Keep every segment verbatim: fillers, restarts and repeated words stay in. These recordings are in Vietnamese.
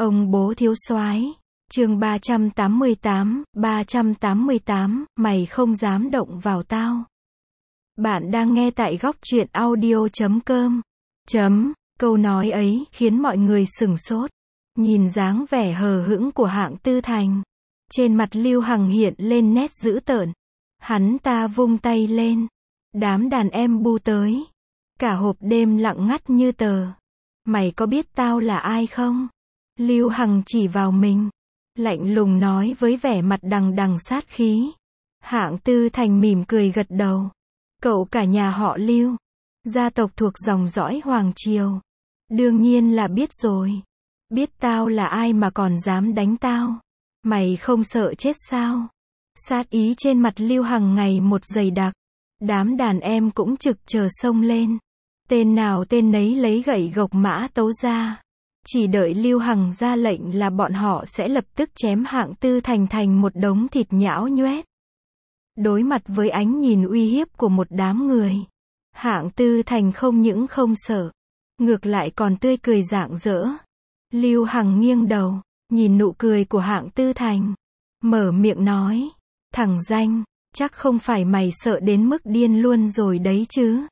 Ông bố thiếu soái. Chương ba trăm tám mươi tám, ba trăm tám mươi tám, mày không dám động vào tao. Bạn đang nghe tại góc truyện audio chấm com. Chấm, câu nói ấy khiến mọi người sửng sốt. Nhìn dáng vẻ hờ hững của Hạng Tư Thành, trên mặt Lưu Hằng hiện lên nét dữ tợn. Hắn ta vung tay lên, đám đàn em bu tới. Cả hộp đêm lặng ngắt như tờ. Mày có biết tao là ai không? Lưu Hằng chỉ vào mình, lạnh lùng nói với vẻ mặt đằng đằng sát khí. Hạng Tư Thành mỉm cười gật đầu. Cậu cả nhà họ Lưu, gia tộc thuộc dòng dõi Hoàng Triều. Đương nhiên là biết rồi. Biết tao là ai mà còn dám đánh tao? Mày không sợ chết sao? Sát ý trên mặt Lưu Hằng ngày một dày đặc. Đám đàn em cũng trực chờ xông lên. Tên nào tên nấy lấy gậy gộc mã tấu ra. Chỉ đợi Lưu Hằng ra lệnh là bọn họ sẽ lập tức chém Hạng Tư Thành thành một đống thịt nhão nhoét. Đối mặt với ánh nhìn uy hiếp của một đám người, Hạng Tư Thành không những không sợ, ngược lại còn tươi cười rạng rỡ. Lưu Hằng nghiêng đầu, nhìn nụ cười của Hạng Tư Thành, mở miệng nói, thằng danh, chắc không phải mày sợ đến mức điên luôn rồi đấy chứ.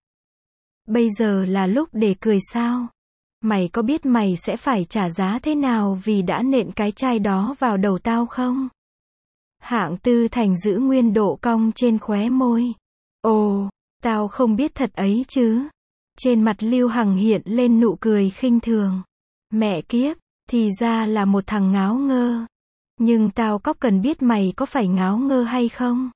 Bây giờ là lúc để cười sao? Mày có biết mày sẽ phải trả giá thế nào vì đã nện cái chai đó vào đầu tao không? Hạng Tư Thành giữ nguyên độ cong trên khóe môi. Ồ, tao không biết thật ấy chứ. Trên mặt Lưu Hằng hiện lên nụ cười khinh thường. Mẹ kiếp, thì ra là một thằng ngáo ngơ. Nhưng tao có cần biết mày có phải ngáo ngơ hay không?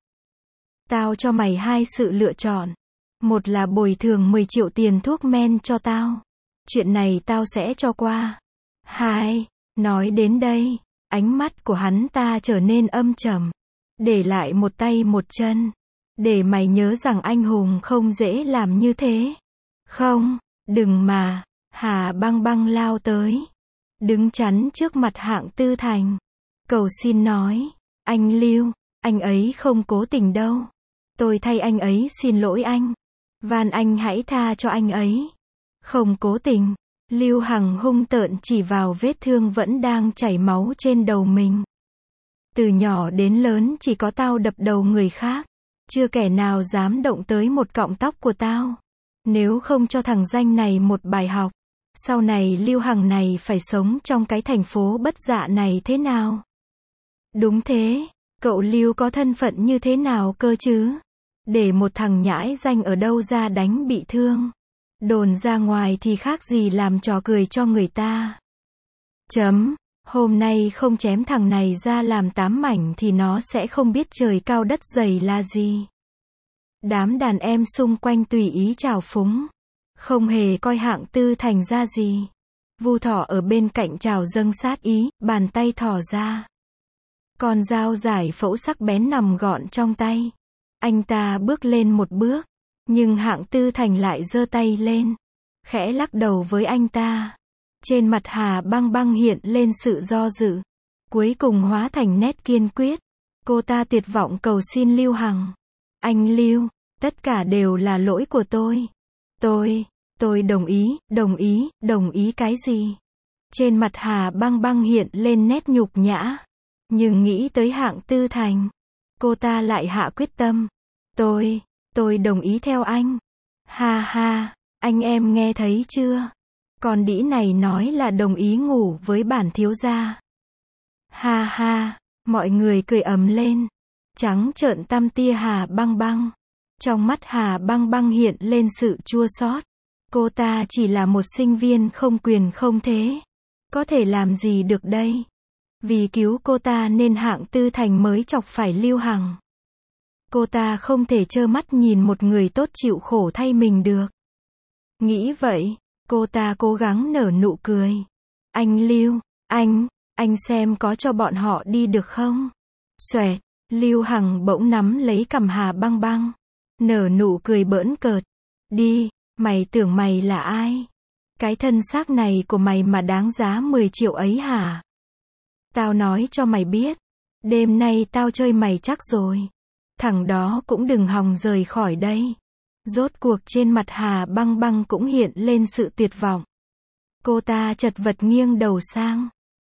Tao cho mày hai sự lựa chọn. Một là bồi thường mười triệu tiền thuốc men cho tao. Chuyện này tao sẽ cho qua. Hai, nói đến đây, ánh mắt của hắn ta trở nên âm trầm. Để lại một tay một chân. Để mày nhớ rằng anh hùng không dễ làm như thế. Không, đừng mà. Hà Băng Băng lao tới, đứng chắn trước mặt Hạng Tư Thành. Cầu xin nói, anh Lưu, anh ấy không cố tình đâu. Tôi thay anh ấy xin lỗi anh. Van anh hãy tha cho anh ấy. Không cố tình. Lưu Hằng hung tợn chỉ vào vết thương vẫn đang chảy máu trên đầu mình. Từ nhỏ đến lớn chỉ có tao đập đầu người khác. Chưa kẻ nào dám động tới một cọng tóc của tao. Nếu không cho thằng danh này một bài học, sau này Lưu Hằng này phải sống trong cái thành phố bất dạ này thế nào? Đúng thế, cậu Lưu có thân phận như thế nào cơ chứ? Để một thằng nhãi danh ở đâu ra đánh bị thương. Đồn ra ngoài thì khác gì làm trò cười cho người ta. Chấm, hôm nay không chém thằng này ra làm tám mảnh thì nó sẽ không biết trời cao đất dày là gì. Đám đàn em xung quanh tùy ý trào phúng, không hề coi Hạng Tư Thành ra gì. Vu Thỏ ở bên cạnh trào dâng sát ý, bàn tay thò ra. Con dao giải phẫu sắc bén nằm gọn trong tay. Anh ta bước lên một bước, nhưng Hạng Tư Thành lại giơ tay lên, khẽ lắc đầu với anh ta. Trên mặt Hà Băng Băng hiện lên sự do dự, cuối cùng hóa thành nét kiên quyết. Cô ta tuyệt vọng cầu xin Lưu Hằng. Anh Lưu, tất cả đều là lỗi của tôi. Tôi, tôi đồng ý, đồng ý, đồng ý cái gì? Trên mặt Hà Băng Băng hiện lên nét nhục nhã. Nhưng nghĩ tới Hạng Tư Thành, cô ta lại hạ quyết tâm. Tôi, tôi đồng ý theo anh. Ha ha, anh em nghe thấy chưa? Con đĩ này nói là đồng ý ngủ với bản thiếu gia. Ha ha, mọi người cười ầm lên. Trắng trợn tăm tia Hà Băng Băng. Trong mắt Hà Băng Băng hiện lên sự chua xót. Cô ta chỉ là một sinh viên không quyền không thế. Có thể làm gì được đây? Vì cứu cô ta nên Hạng Tư Thành mới chọc phải Lưu Hằng. Cô ta không thể trơ mắt nhìn một người tốt chịu khổ thay mình được. Nghĩ vậy, cô ta cố gắng nở nụ cười. Anh Lưu, anh, anh xem có cho bọn họ đi được không? Xoẹt, Lưu Hằng bỗng nắm lấy cằm Hà Băng Băng. Nở nụ cười bỡn cợt. Đi, mày tưởng mày là ai? Cái thân xác này của mày mà đáng giá mười triệu ấy hả? Tao nói cho mày biết, đêm nay tao chơi mày chắc rồi. Thằng đó cũng đừng hòng rời khỏi đây. Rốt cuộc trên mặt Hà Băng Băng cũng hiện lên sự tuyệt vọng. Cô ta chật vật nghiêng đầu sang.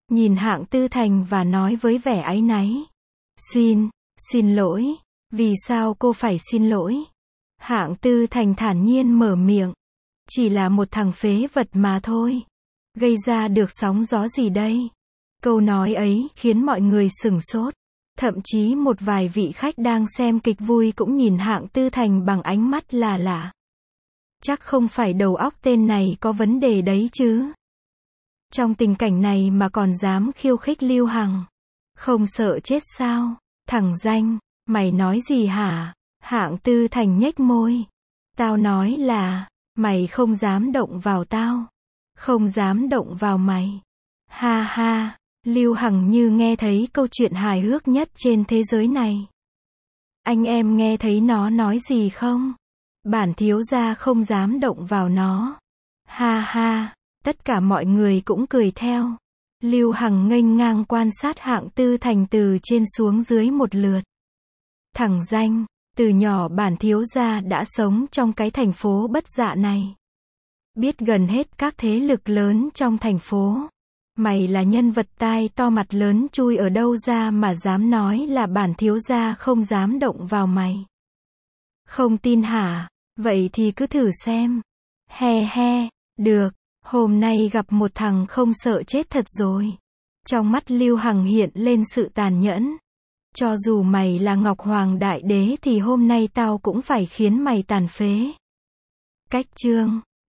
nhìn Hạng Tư Thành và nói với vẻ áy náy. Xin, xin lỗi, vì sao cô phải xin lỗi? Hạng Tư Thành thản nhiên mở miệng. Chỉ là một thằng phế vật mà thôi. Gây ra được sóng gió gì đây? Câu nói ấy khiến mọi người sửng sốt. Thậm chí một vài vị khách đang xem kịch vui cũng nhìn Hạng Tư Thành bằng ánh mắt lạ lạ. Chắc không phải đầu óc tên này có vấn đề đấy chứ. Trong tình cảnh này mà còn dám khiêu khích Lưu Hằng. Không sợ chết sao? Thằng danh, mày nói gì hả? Hạng Tư Thành nhếch môi. Tao nói là, mày không dám động vào tao. Không dám động vào mày. Ha ha, Lưu Hằng như nghe thấy câu chuyện hài hước nhất trên thế giới này. Anh em nghe thấy nó nói gì không? Bản thiếu gia không dám động vào nó. Ha ha, tất cả mọi người cũng cười theo. Lưu Hằng nghênh ngang quan sát Hạng Tư Thành từ trên xuống dưới một lượt. Thằng danh, từ nhỏ bản thiếu gia đã sống trong cái thành phố bất dạ này. Biết gần hết các thế lực lớn trong thành phố. Mày là nhân vật tai to mặt lớn chui ở đâu ra mà dám nói là bản thiếu gia không dám động vào mày. Không tin hả? Vậy thì cứ thử xem. He he, được, hôm nay gặp một thằng không sợ chết thật rồi. Trong mắt Lưu Hằng hiện lên sự tàn nhẫn. Cho dù mày là Ngọc Hoàng Đại Đế thì hôm nay tao cũng phải khiến mày tàn phế. Cách chương